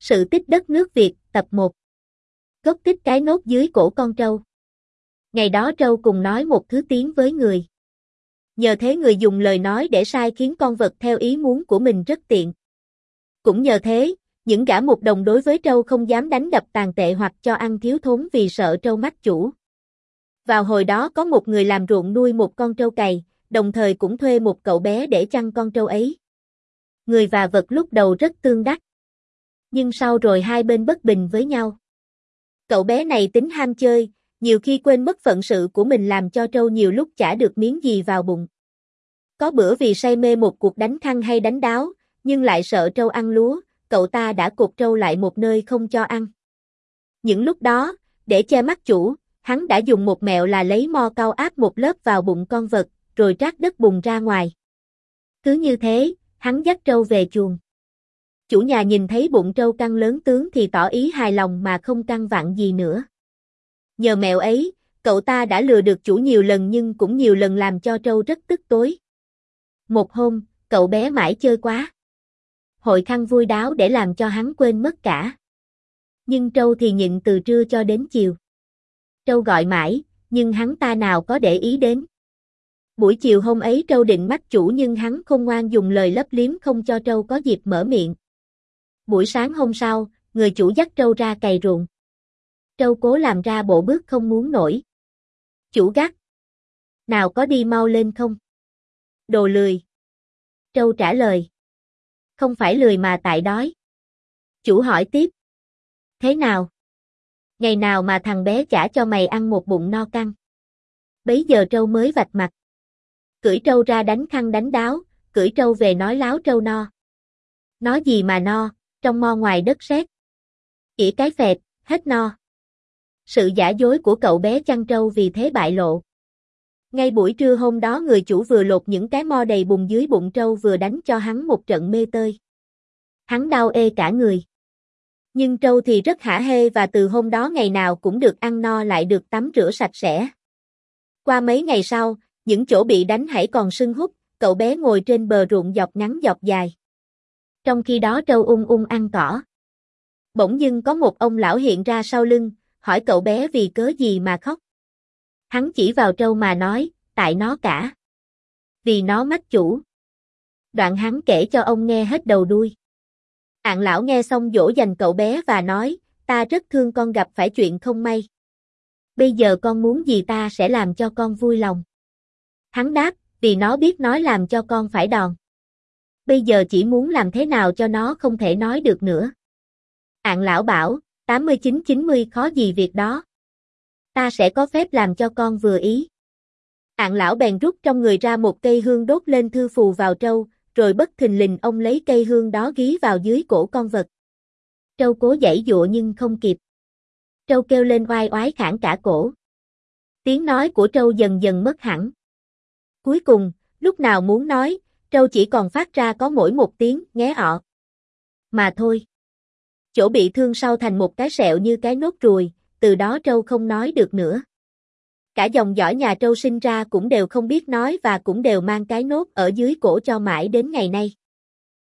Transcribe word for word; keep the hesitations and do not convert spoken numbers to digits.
Sự tích đất nước Việt, tập một. Gốc tích cái nốt dưới cổ con trâu. Ngày đó trâu cùng nói một thứ tiếng với người. Nhờ thế người dùng lời nói để sai khiến con vật theo ý muốn của mình rất tiện. Cũng nhờ thế, những gã mục đồng đối với trâu không dám đánh đập tàn tệ hoặc cho ăn thiếu thốn vì sợ trâu mách chủ. Vào hồi đó có một người làm ruộng nuôi một con trâu cày, đồng thời cũng thuê một cậu bé để chăn con trâu ấy. Người và vật lúc đầu rất tương đắc. Nhưng sau rồi hai bên bất bình với nhau. Cậu bé này tính ham chơi, nhiều khi quên mất phận sự của mình làm cho trâu nhiều lúc chả được miếng gì vào bụng. Có bữa vì say mê một cuộc đánh khăn hay đánh đáo, nhưng lại sợ trâu ăn lúa, cậu ta đã cột trâu lại một nơi không cho ăn. Những lúc đó, để che mắt chủ, hắn đã dùng một mẹo là lấy mo cau áp một lớp vào bụng con vật, rồi trát đất bùn ra ngoài. Cứ như thế, hắn dắt trâu về chuồng. Chủ nhà nhìn thấy bụng trâu căng lớn tướng thì tỏ ý hài lòng mà không căng vặn gì nữa. Nhờ mẹo ấy, cậu ta đã lừa được chủ nhiều lần nhưng cũng nhiều lần làm cho trâu rất tức tối. Một hôm, cậu bé mãi chơi quá. Hội khăn vui đáo để làm cho hắn quên mất cả. Nhưng trâu thì nhịn từ trưa cho đến chiều. Trâu gọi mãi, nhưng hắn ta nào có để ý đến. Buổi chiều hôm ấy trâu định mách chủ nhưng hắn khôn ngoan dùng lời lấp liếm không cho trâu có dịp mở miệng. Buổi sáng hôm sau, người chủ dắt trâu ra cày ruộng. Trâu cố làm ra bộ bước không muốn nổi. Chủ gắt. Nào có đi mau lên không? Đồ lười. Trâu trả lời. Không phải lười mà tại đói. Chủ hỏi tiếp. Thế nào? Ngày nào mà thằng bé chả cho mày ăn một bụng no căng. Bấy giờ trâu mới vạch mặt. Cưỡi trâu ra đánh khăn đánh đáo, cưỡi trâu về nói láo trâu no. Nói gì mà no, trong mo ngoài đất sét. Ỉa cái phẹt, hết no. Sự giả dối của cậu bé chăn trâu vì thế bại lộ. Ngay buổi trưa hôm đó người chủ vừa lột những cái mo đầy bùn dưới bụng trâu vừa đánh cho hắn một trận mê tơi. Hắn đau ê cả người. Nhưng trâu thì rất hả hê và từ hôm đó ngày nào cũng được ăn no lại được tắm rửa sạch sẽ. Qua mấy ngày sau, những chỗ bị đánh hãy còn sưng húp, cậu bé ngồi trên bờ ruộng dọc ngắn dọc dài. Trong khi đó trâu ung ung ăn cỏ. Bỗng dưng có một ông lão hiện ra sau lưng, hỏi cậu bé vì cớ gì mà khóc. Hắn chỉ vào trâu mà nói, tại nó cả. Vì nó mách chủ. Đoạn hắn kể cho ông nghe hết đầu đuôi. Ạng lão nghe xong dỗ dành cậu bé và nói, ta rất thương con gặp phải chuyện không may. Bây giờ con muốn gì ta sẽ làm cho con vui lòng. Hắn đáp, vì nó biết nói làm cho con phải đòn. Bây giờ chỉ muốn làm thế nào cho nó không thể nói được nữa. Ạng lão bảo, tám mươi chín chín mươi khó gì việc đó. Ta sẽ có phép làm cho con vừa ý. Ạng lão bèn rút trong người ra một cây hương đốt lên thư phù vào trâu, rồi bất thình lình ông lấy cây hương đó gí vào dưới cổ con vật. Trâu cố giãy giụa nhưng không kịp. Trâu kêu lên oai oái khản cả cổ. Tiếng nói của trâu dần dần mất hẳn. Cuối cùng, lúc nào muốn nói, trâu chỉ còn phát ra có mỗi một tiếng nghé ọ. Mà thôi. Chỗ bị thương sau thành một cái sẹo như cái nốt ruồi, từ đó trâu không nói được nữa. Cả dòng dõi nhà trâu sinh ra cũng đều không biết nói và cũng đều mang cái nốt ở dưới cổ cho mãi đến ngày nay.